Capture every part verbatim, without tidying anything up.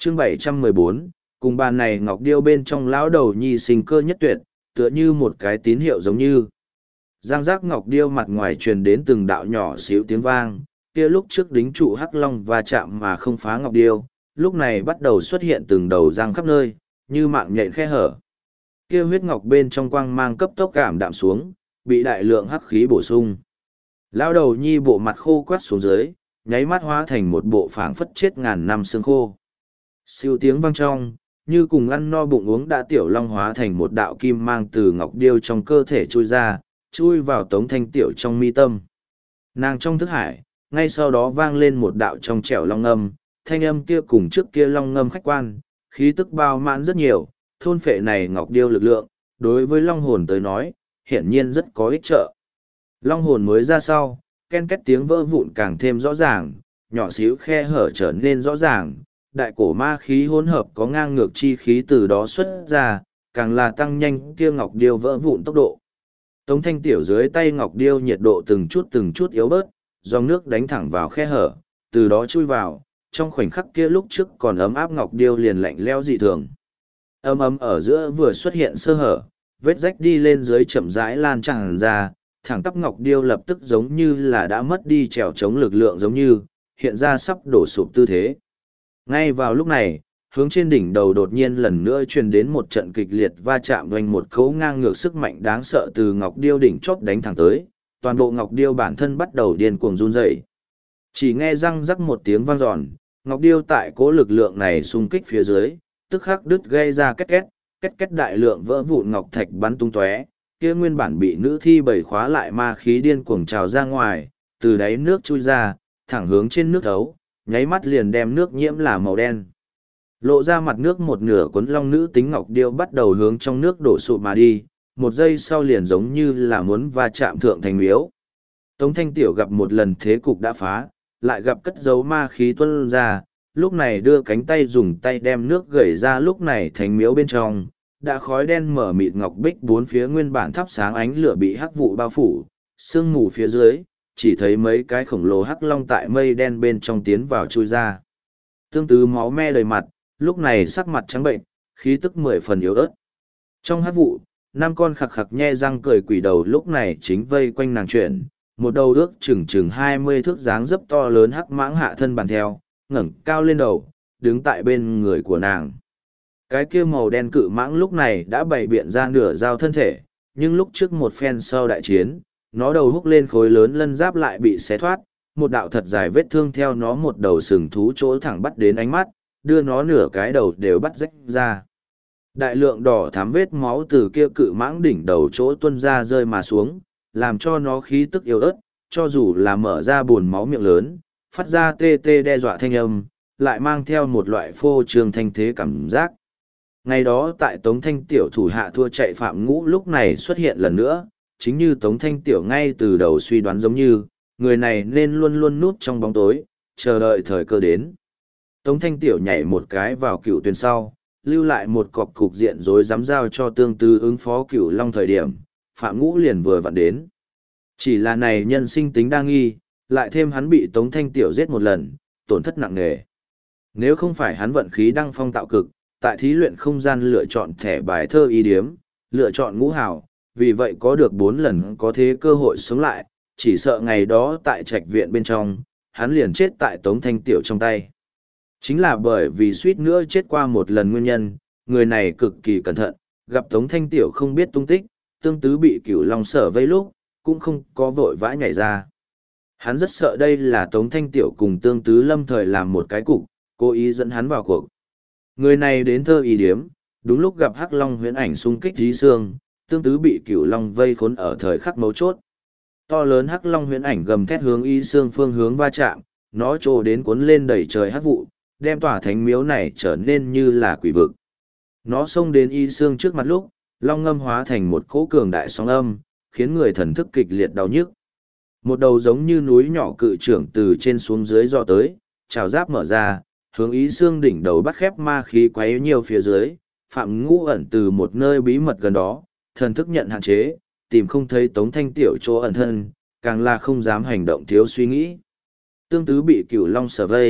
chương bảy trăm mười bốn, cùng bàn này ngọc điêu bên trong lão đầu nhi sinh cơ nhất tuyệt, tựa như một cái tín hiệu giống như. Giang giác ngọc điêu mặt ngoài truyền đến từng đạo nhỏ xíu tiếng vang, kia lúc trước đính trụ hắc long va chạm mà không phá ngọc điêu, lúc này bắt đầu xuất hiện từng đầu răng khắp nơi, như mạng nhện khe hở. Kia huyết ngọc bên trong quang mang cấp tốc cảm đạm xuống, bị đại lượng hắc khí bổ sung. Lão đầu nhi bộ mặt khô quắt xuống dưới, nháy mắt hóa thành một bộ phảng phất chết ngàn năm xương khô. Siêu tiếng vang trong, như cùng ăn no bụng uống đã tiểu long hóa thành một đạo kim mang từ ngọc điêu trong cơ thể chui ra, chui vào Tống Thanh Tiểu trong mi tâm. Nàng trong thức hải, ngay sau đó vang lên một đạo trong trẻo long ngâm, thanh âm kia cùng trước kia long ngâm khách quan, khí tức bao mãn rất nhiều, thôn phệ này ngọc điêu lực lượng, đối với long hồn tới nói, hiển nhiên rất có ích trợ. Long hồn mới ra sau, ken két tiếng vỡ vụn càng thêm rõ ràng, nhỏ xíu khe hở trở nên rõ ràng, đại cổ ma khí hỗn hợp có ngang ngược chi khí từ đó xuất ra, càng là tăng nhanh kia ngọc điêu vỡ vụn tốc độ. Tống Thanh Tiểu dưới tay ngọc điêu nhiệt độ từng chút từng chút yếu bớt, dòng nước đánh thẳng vào khe hở, từ đó chui vào, trong khoảnh khắc kia lúc trước còn ấm áp ngọc điêu liền lạnh lẽo dị thường. Ấm ấm ở giữa vừa xuất hiện sơ hở, vết rách đi lên dưới chậm rãi lan tràn ra, thẳng tắp ngọc điêu lập tức giống như là đã mất đi trèo chống lực lượng giống như, hiện ra sắp đổ sụp tư thế. Ngay vào lúc này, hướng trên đỉnh đầu đột nhiên lần nữa truyền đến một trận kịch liệt va chạm doanh một cấu ngang ngược sức mạnh đáng sợ từ ngọc điêu đỉnh chóp đánh thẳng tới, toàn bộ ngọc điêu bản thân bắt đầu điên cuồng run rẩy. Chỉ nghe răng rắc một tiếng vang giòn, ngọc điêu tại cố lực lượng này xung kích phía dưới, tức khắc đứt gây ra két két, két két đại lượng vỡ vụn ngọc thạch bắn tung tóe, kia nguyên bản bị nữ thi bảy khóa lại ma khí điên cuồng trào ra ngoài, từ đáy nước chui ra, thẳng hướng trên nước thấu, nháy mắt liền đem nước nhiễm là màu đen. Lộ ra mặt nước một nửa cuốn long nữ tính ngọc điêu bắt đầu hướng trong nước đổ sụp mà đi, một giây sau liền giống như là muốn va chạm thượng thành miếu. Tống Thanh Tiểu gặp một lần thế cục đã phá, lại gặp cất giấu ma khí tuôn ra, lúc này đưa cánh tay dùng tay đem nước gẩy ra, lúc này thành miếu bên trong, đã khói đen mở mịt ngọc bích bốn phía nguyên bản thắp sáng ánh lửa bị hắc vụ bao phủ, sương mù phía dưới, chỉ thấy mấy cái khổng lồ hắc long tại mây đen bên trong tiến vào chui ra. Tương tự máu me đầy mặt, lúc này sắc mặt trắng bệnh, khí tức mười phần yếu ớt. Trong hắc vụ, năm con khặc khặc nhe răng cười quỷ đầu lúc này chính vây quanh nàng chuyển, một đầu ước chừng chừng hai mươi thước dáng dấp to lớn hắc mãng hạ thân bàn theo, ngẩng cao lên đầu, đứng tại bên người của nàng. Cái kia màu đen cự mãng lúc này đã bày biện ra nửa dao thân thể, nhưng lúc trước một phen sau đại chiến, nó đầu húc lên khối lớn lân giáp lại bị xé thoát, một đạo thật dài vết thương theo nó một đầu sừng thú chỗ thẳng bắt đến ánh mắt, đưa nó nửa cái đầu đều bắt rách ra. Đại lượng đỏ thám vết máu từ kia cự mãng đỉnh đầu chỗ tuôn ra rơi mà xuống, làm cho nó khí tức yếu ớt, cho dù là mở ra buồn máu miệng lớn, phát ra tê tê đe dọa thanh âm, lại mang theo một loại phô trương thanh thế cảm giác. Ngày đó tại Tống Thanh Tiểu thủ hạ thua chạy Phạm Ngũ lúc này xuất hiện lần nữa, chính như Tống Thanh Tiểu ngay từ đầu suy đoán giống như, người này nên luôn luôn núp trong bóng tối, chờ đợi thời cơ đến. Tống Thanh Tiểu nhảy một cái vào cựu tuyến sau, lưu lại một cọc cục diện rối dám giao cho tương tư ứng phó cựu long thời điểm, Phạm Ngũ liền vừa vặn đến. Chỉ là này nhân sinh tính đa nghi, lại thêm hắn bị Tống Thanh Tiểu giết một lần, tổn thất nặng nề. Nếu không phải hắn vận khí đăng phong tạo cực, tại thí luyện không gian lựa chọn thẻ bài thơ y điếm, lựa chọn ngũ hào, vì vậy có được bốn lần có thế cơ hội sống lại, chỉ sợ ngày đó tại trạch viện bên trong, hắn liền chết tại Tống Thanh Tiểu trong tay. Chính là bởi vì suýt nữa chết qua một lần nguyên nhân, người này cực kỳ cẩn thận, gặp Tống Thanh Tiểu không biết tung tích, tương tứ bị cửu long sở vây lúc, cũng không có vội vã nhảy ra. Hắn rất sợ đây là Tống Thanh Tiểu cùng tương tứ lâm thời làm một cái cục, cố ý dẫn hắn vào cuộc. Người này đến thơ y điếm, đúng lúc gặp Hắc Long huyễn ảnh xung kích dí xương, tương tứ bị cửu long vây khốn ở thời khắc mấu chốt. To lớn Hắc Long huyễn ảnh gầm thét hướng y xương phương hướng va chạm, nó trồ đến cuốn lên đẩy trời hắc vụ, đem tòa thánh miếu này trở nên như là quỷ vực. Nó xông đến y xương trước mặt lúc, long ngâm hóa thành một cỗ cường đại sóng âm, khiến người thần thức kịch liệt đau nhức. Một đầu giống như núi nhỏ cự trưởng từ trên xuống dưới dò tới, trào giáp mở ra, hướng ý xương đỉnh đầu bắt khép ma khí quấy nhiều phía dưới, Phạm Ngũ ẩn từ một nơi bí mật gần đó, thần thức nhận hạn chế, tìm không thấy Tống Thanh Tiểu chỗ ẩn thân, càng là không dám hành động thiếu suy nghĩ. Tương tứ bị cửu long sở vây,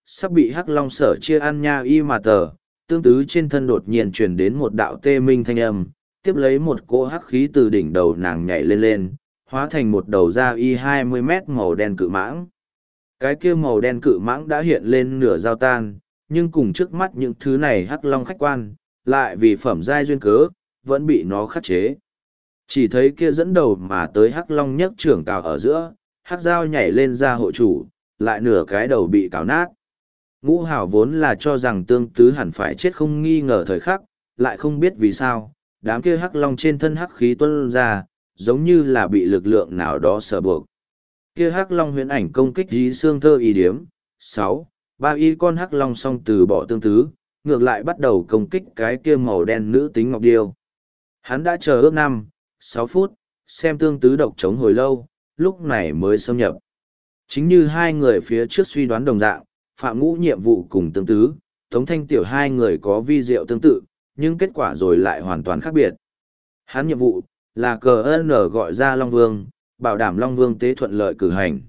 sắp bị hắc long sở chia ăn nha y mà tờ, tương tứ trên thân đột nhiên truyền đến một đạo tê minh thanh âm, tiếp lấy một cỗ hắc khí từ đỉnh đầu nàng nhảy lên lên, hóa thành một đầu da y hai mươi mét màu đen cự mãng. Cái kia màu đen cự mãng đã hiện lên nửa dao tan, nhưng cùng trước mắt những thứ này hắc long khách quan, lại vì phẩm giai duyên cớ, vẫn bị nó khắc chế. Chỉ thấy kia dẫn đầu mà tới hắc long nhấc trưởng cào ở giữa, hắc dao nhảy lên ra hộ chủ, lại nửa cái đầu bị cào nát. Ngũ hảo vốn là cho rằng tương tứ hẳn phải chết không nghi ngờ thời khắc, lại không biết vì sao, đám kia hắc long trên thân hắc khí tuôn ra, giống như là bị lực lượng nào đó sở buộc. Kia hắc long huyễn ảnh công kích dí xương thơ y điếm, sáu, ba y con hắc long song từ bỏ tương tứ, ngược lại bắt đầu công kích cái kia màu đen nữ tính ngọc điêu. Hắn đã chờ ước năm, sáu phút, xem tương tứ độc chống hồi lâu, lúc này mới xâm nhập. Chính như hai người phía trước suy đoán đồng dạng, Phạm Ngũ nhiệm vụ cùng tương tứ, Tống Thanh Tiểu hai người có vi diệu tương tự, nhưng kết quả rồi lại hoàn toàn khác biệt. Hắn nhiệm vụ là cờ ơn ở gọi ra Long Vương, bảo đảm Long Vương tế thuận lợi cử hành.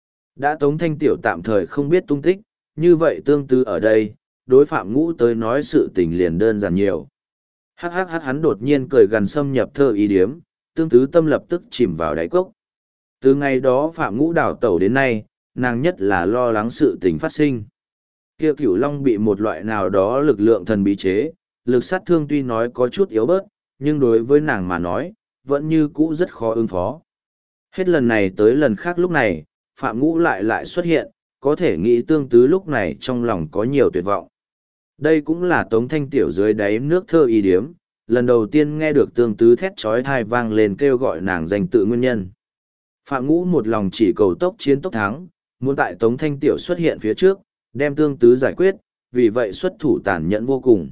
Đã Tống Thanh Tiểu tạm thời không biết tung tích, như vậy tương tư ở đây, đối Phạm Ngũ tới nói sự tình liền đơn giản nhiều. Hắc hắc hắc hắn đột nhiên cười gần xâm nhập thơ ý điếm, tương tứ tâm lập tức chìm vào đáy cốc. Từ ngày đó Phạm Ngũ đảo tẩu đến nay, nàng nhất là lo lắng sự tình phát sinh. Kia Cửu Long bị một loại nào đó lực lượng thần bí chế, lực sát thương tuy nói có chút yếu bớt, nhưng đối với nàng mà nói, vẫn như cũ rất khó ứng phó. Hết lần này tới lần khác lúc này, Phạm Ngũ lại lại xuất hiện, có thể nghĩ tương tứ lúc này trong lòng có nhiều tuyệt vọng. Đây cũng là Tống Thanh Tiểu dưới đáy nước thơ y điếm, lần đầu tiên nghe được tương tứ thét trói thai vang lên kêu gọi nàng danh tự nguyên nhân. Phạm Ngũ một lòng chỉ cầu tốc chiến tốc thắng, muốn tại Tống Thanh Tiểu xuất hiện phía trước, đem tương tứ giải quyết, vì vậy xuất thủ tàn nhẫn vô cùng.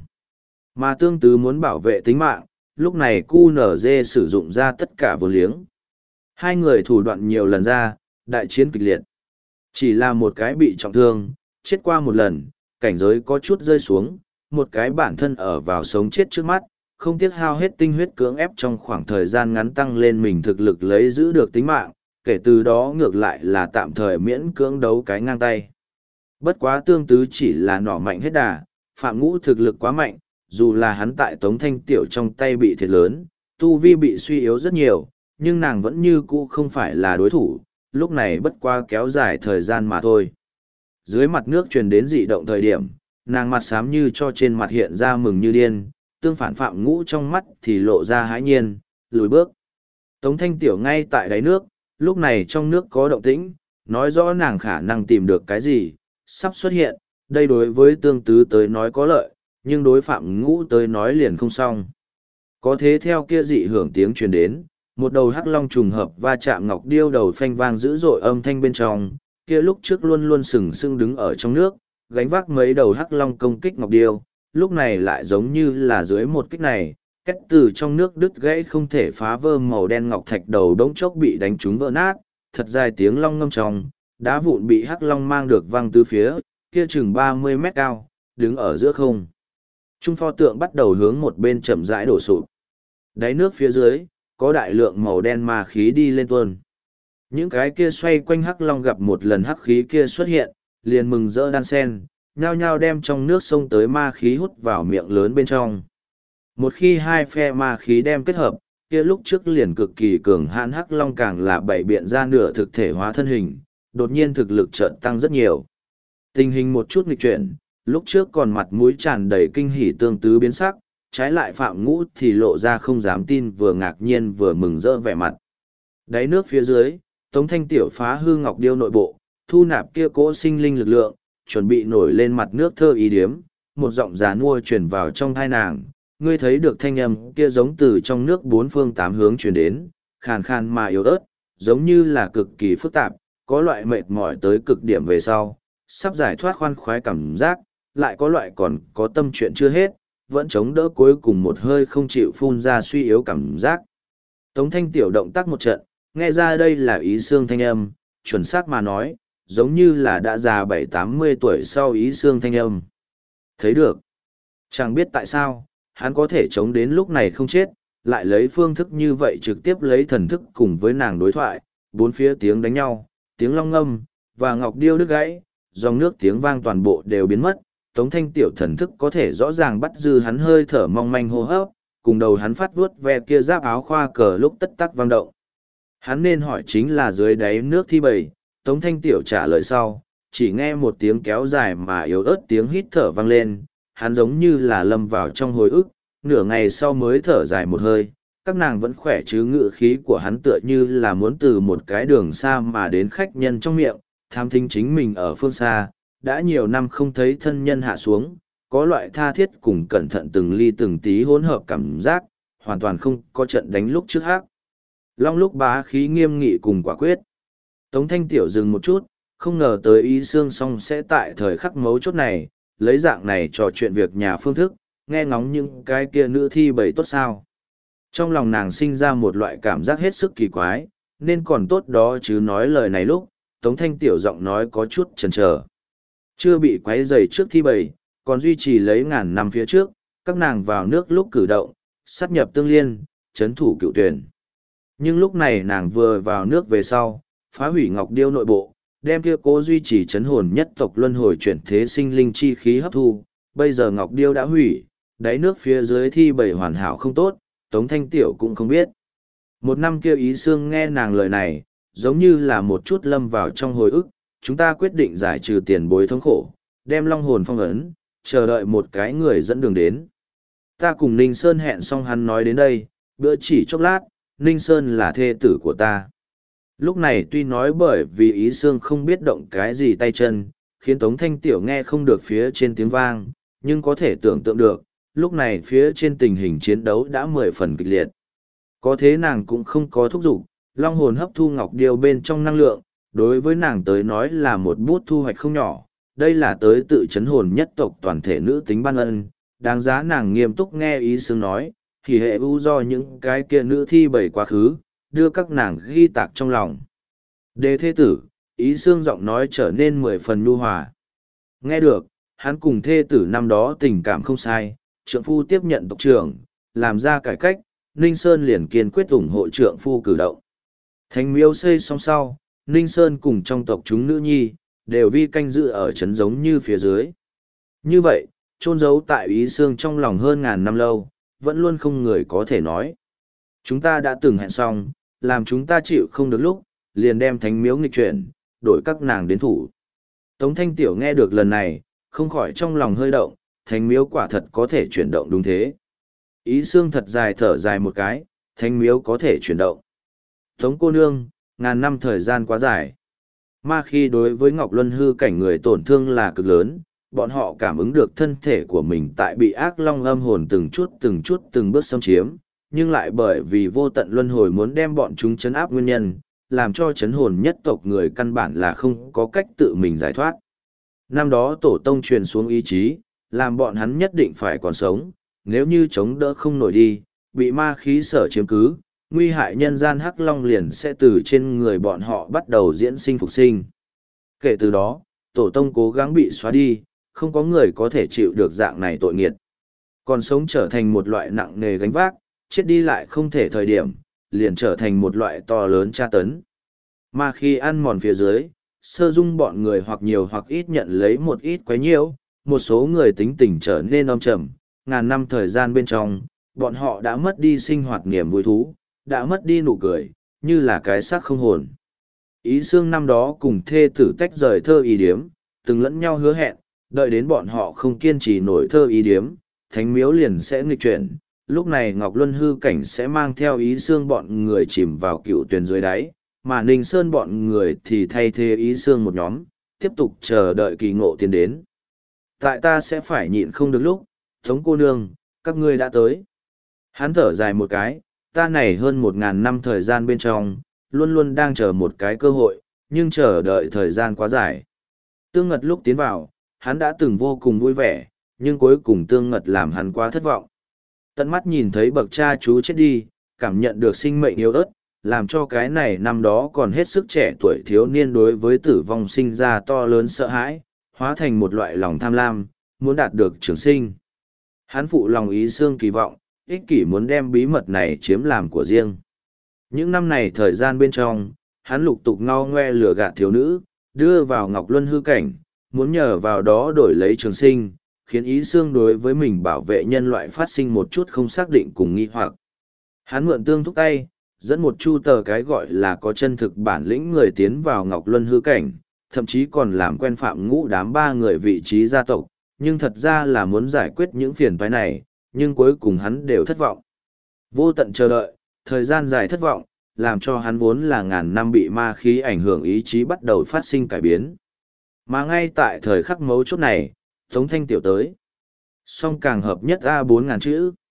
Mà tương tứ muốn bảo vệ tính mạng, lúc này cu nở dê sử dụng ra tất cả vô liếng. Hai người thủ đoạn nhiều lần ra, đại chiến kịch liệt. Chỉ là một cái bị trọng thương, chết qua một lần, cảnh giới có chút rơi xuống, một cái bản thân ở vào sống chết trước mắt, không tiếc hao hết tinh huyết cưỡng ép trong khoảng thời gian ngắn tăng lên mình thực lực lấy giữ được tính mạng, kể từ đó ngược lại là tạm thời miễn cưỡng đấu cái ngang tay. Bất quá tương tứ chỉ là nỏ mạnh hết đà, Phạm Ngũ thực lực quá mạnh, dù là hắn tại Tống Thanh Tiểu trong tay bị thiệt lớn, tu vi bị suy yếu rất nhiều, nhưng nàng vẫn như cũ không phải là đối thủ, lúc này bất qua kéo dài thời gian mà thôi. Dưới mặt nước truyền đến dị động thời điểm, nàng mặt xám như cho trên mặt hiện ra mừng như điên, tương phản Phạm Ngũ trong mắt thì lộ ra hãi nhiên, lùi bước. Tống Thanh Tiểu ngay tại đáy nước, lúc này trong nước có động tĩnh, nói rõ nàng khả năng tìm được cái gì, sắp xuất hiện, đây đối với tương tứ tới nói có lợi, nhưng đối Phạm Ngũ tới nói liền không xong. Có thế theo kia dị hưởng tiếng truyền đến, một đầu hắc long trùng hợp va chạm ngọc điêu đầu phanh vang dữ dội âm thanh bên trong, kia lúc trước luôn luôn sừng sững đứng ở trong nước, gánh vác mấy đầu hắc long công kích ngọc điêu, lúc này lại giống như là dưới một kích này, cách từ trong nước đứt gãy không thể phá vỡ màu đen ngọc thạch đầu đống chốc bị đánh trúng vỡ nát, thật dài tiếng long ngâm trong, đá vụn bị hắc long mang được văng tứ phía, kia chừng ba mươi mét cao, đứng ở giữa không. Trung pho tượng bắt đầu hướng một bên chậm rãi đổ sụp. Đáy nước phía dưới, có đại lượng màu đen ma khí đi lên tuôn. Những cái kia xoay quanh hắc long gặp một lần hắc khí kia xuất hiện, liền mừng rỡ đan sen, nhao nhao đem trong nước sông tới ma khí hút vào miệng lớn bên trong. Một khi hai phe ma khí đem kết hợp, kia lúc trước liền cực kỳ cường hãn hắc long càng là bảy biện ra nửa thực thể hóa thân hình, đột nhiên thực lực chợt tăng rất nhiều. Tình hình một chút nghịch chuyển, lúc trước còn mặt mũi tràn đầy kinh hỉ tương tứ biến sắc, trái lại Phạm Ngũ thì lộ ra không dám tin vừa ngạc nhiên vừa mừng rỡ vẻ mặt. Đáy nước phía dưới, Tống Thanh Tiểu phá hư ngọc điêu nội bộ, thu nạp kia cỗ sinh linh lực lượng, chuẩn bị nổi lên mặt nước thơ ý điếm, một giọng già nua truyền vào trong thai nàng, ngươi thấy được thanh âm kia giống từ trong nước bốn phương tám hướng truyền đến, khàn khàn mà yếu ớt, giống như là cực kỳ phức tạp, có loại mệt mỏi tới cực điểm về sau, sắp giải thoát khoan khoái cảm giác, lại có loại còn có tâm chuyện chưa hết, vẫn chống đỡ cuối cùng một hơi không chịu phun ra suy yếu cảm giác. Tống Thanh Tiểu động tác một trận, nghe ra đây là ý xương thanh âm, chuẩn xác mà nói, giống như là đã già bảy tám mươi tuổi sau ý xương thanh âm. Thấy được. Chẳng biết tại sao, hắn có thể chống đến lúc này không chết, lại lấy phương thức như vậy trực tiếp lấy thần thức cùng với nàng đối thoại, bốn phía tiếng đánh nhau, tiếng long ngâm, và ngọc điêu đứt gãy, dòng nước tiếng vang toàn bộ đều biến mất, Tống Thanh Tiểu thần thức có thể rõ ràng bắt dư hắn hơi thở mong manh hô hấp, cùng đầu hắn phát vuốt ve kia giáp áo khoa cờ lúc tất tắc vang động. Hắn nên hỏi chính là dưới đáy nước thi bầy, Tống Thanh Tiểu trả lời sau, chỉ nghe một tiếng kéo dài mà yếu ớt tiếng hít thở vang lên, hắn giống như là lâm vào trong hồi ức, nửa ngày sau mới thở dài một hơi, các nàng vẫn khỏe chứ, ngự khí của hắn tựa như là muốn từ một cái đường xa mà đến khách nhân trong miệng, tham thính chính mình ở phương xa, đã nhiều năm không thấy thân nhân hạ xuống, có loại tha thiết cùng cẩn thận từng ly từng tí hỗn hợp cảm giác, hoàn toàn không có trận đánh lúc trước hát. Long lúc bá khí nghiêm nghị cùng quả quyết. Tống Thanh Tiểu dừng một chút, không ngờ tới Ý Xương Song sẽ tại thời khắc mấu chốt này, lấy dạng này trò chuyện việc nhà phương thức, nghe ngóng những cái kia nữ thi bầy tốt sao. Trong lòng nàng sinh ra một loại cảm giác hết sức kỳ quái, nên còn tốt đó chứ nói lời này lúc, Tống Thanh Tiểu giọng nói có chút chần chờ. Chưa bị quấy rầy trước thi bầy, còn duy trì lấy ngàn năm phía trước, các nàng vào nước lúc cử động, sát nhập tương liên, chấn thủ cựu tuyển. Nhưng lúc này nàng vừa vào nước về sau, phá hủy ngọc điêu nội bộ, đem kia cố duy trì chấn hồn nhất tộc luân hồi chuyển thế sinh linh chi khí hấp thu, bây giờ ngọc điêu đã hủy, đáy nước phía dưới thi bầy hoàn hảo không tốt, Tống Thanh Tiểu cũng không biết. Một năm kia Ý Xương nghe nàng lời này, giống như là một chút lâm vào trong hồi ức, chúng ta quyết định giải trừ tiền bối thống khổ, đem long hồn phong ấn, chờ đợi một cái người dẫn đường đến. Ta cùng Ninh Sơn hẹn xong hắn nói đến đây, bữa chỉ chốc lát, Ninh Sơn là thê tử của ta. Lúc này tuy nói bởi vì Ý Xương không biết động cái gì tay chân, khiến Tống Thanh Tiểu nghe không được phía trên tiếng vang, nhưng có thể tưởng tượng được, lúc này phía trên tình hình chiến đấu đã mười phần kịch liệt. Có thế nàng cũng không có thúc giục, long hồn hấp thu ngọc điêu bên trong năng lượng, đối với nàng tới nói là một bút thu hoạch không nhỏ, đây là tới tự chấn hồn nhất tộc toàn thể nữ tính ban ân, đáng giá nàng nghiêm túc nghe Ý Xương nói, thì hệ ưu do những cái kia nữ thi bầy quá khứ, đưa các nàng ghi tạc trong lòng. Đề thế tử, Ý Xương giọng nói trở nên mười phần nhu hòa. Nghe được, hắn cùng thê tử năm đó tình cảm không sai, trượng phu tiếp nhận tộc trưởng, làm ra cải cách, Ninh Sơn liền kiên quyết ủng hộ trượng phu cử động. Thánh miếu xây xong sau, Ninh Sơn cùng trong tộc chúng nữ nhi, đều vi canh dự ở trấn giống như phía dưới. Như vậy, chôn giấu tại Ý Xương trong lòng hơn ngàn năm lâu, vẫn luôn không người có thể nói. Chúng ta đã từng hẹn xong, làm chúng ta chịu không được lúc, liền đem thánh miếu nghịch chuyển, đổi các nàng đến thủ. Tống Thanh Tiểu nghe được lần này, không khỏi trong lòng hơi động, thánh miếu quả thật có thể chuyển động đúng thế. Ý Xương thật dài thở dài một cái, thánh miếu có thể chuyển động. Tống cô nương, ngàn năm thời gian quá dài. Ma khi đối với Ngọc Luân hư cảnh người tổn thương là cực lớn, bọn họ cảm ứng được thân thể của mình tại bị ác long âm hồn từng chút từng chút từng bước xâm chiếm, nhưng lại bởi vì vô tận luân hồi muốn đem bọn chúng chấn áp nguyên nhân, làm cho chấn hồn nhất tộc người căn bản là không có cách tự mình giải thoát. Năm đó tổ tông truyền xuống ý chí, làm bọn hắn nhất định phải còn sống, nếu như chống đỡ không nổi đi, bị ma khí sở chiếm cứ, nguy hại nhân gian hắc long liền sẽ từ trên người bọn họ bắt đầu diễn sinh phục sinh. Kể từ đó, tổ tông cố gắng bị xóa đi, không có người có thể chịu được dạng này tội nghiệt. Còn sống trở thành một loại nặng nề gánh vác, chết đi lại không thể thời điểm, liền trở thành một loại to lớn tra tấn. Mà khi ăn mòn phía dưới, sơ dung bọn người hoặc nhiều hoặc ít nhận lấy một ít quấy nhiễu, một số người tính tình trở nên âm trầm, ngàn năm thời gian bên trong, bọn họ đã mất đi sinh hoạt niềm vui thú, đã mất đi nụ cười, như là cái xác không hồn. Ý Xương năm đó cùng thê tử tách rời thơ ý điếm, từng lẫn nhau hứa hẹn, đợi đến bọn họ không kiên trì nổi thơ ý điếm, thánh miếu liền sẽ nghịch chuyển. Lúc này Ngọc Luân hư cảnh sẽ mang theo Ý Xương bọn người chìm vào cựu tuyển dưới đáy, mà Ninh Sơn bọn người thì thay thế Ý Xương một nhóm, tiếp tục chờ đợi kỳ ngộ tiến đến. Tại ta sẽ phải nhịn không được lúc, Tống cô nương, các ngươi đã tới. Hắn thở dài một cái, ta này hơn một ngàn năm thời gian bên trong, luôn luôn đang chờ một cái cơ hội, nhưng chờ đợi thời gian quá dài. Tương Ngật lúc tiến vào, hắn đã từng vô cùng vui vẻ, nhưng cuối cùng Tương Ngật làm hắn quá thất vọng. Tận mắt nhìn thấy bậc cha chú chết đi, cảm nhận được sinh mệnh yếu ớt, làm cho cái này năm đó còn hết sức trẻ tuổi thiếu niên đối với tử vong sinh ra to lớn sợ hãi, hóa thành một loại lòng tham lam, muốn đạt được trường sinh. Hắn phụ lòng Ý Xương kỳ vọng, ích kỷ muốn đem bí mật này chiếm làm của riêng. Những năm này thời gian bên trong, hắn lục tục ngao ngoe lừa gạt thiếu nữ, đưa vào Ngọc Luân hư cảnh, muốn nhờ vào đó đổi lấy trường sinh, khiến Ý Xương đối với mình bảo vệ nhân loại phát sinh một chút không xác định cùng nghi hoặc. Hắn mượn tương thúc tay, dẫn một chu tờ cái gọi là có chân thực bản lĩnh người tiến vào Ngọc Luân hư cảnh, thậm chí còn làm quen Phạm Ngũ đám ba người vị trí gia tộc, nhưng thật ra là muốn giải quyết những phiền toái này, nhưng cuối cùng hắn đều thất vọng. Vô tận chờ đợi, thời gian dài thất vọng, làm cho hắn vốn là ngàn năm bị ma khí ảnh hưởng ý chí bắt đầu phát sinh cải biến. Mà ngay tại thời khắc mấu chốt này, Tống Thanh Tiểu tới. Song càng hợp nhất A bốn ngàn chữ.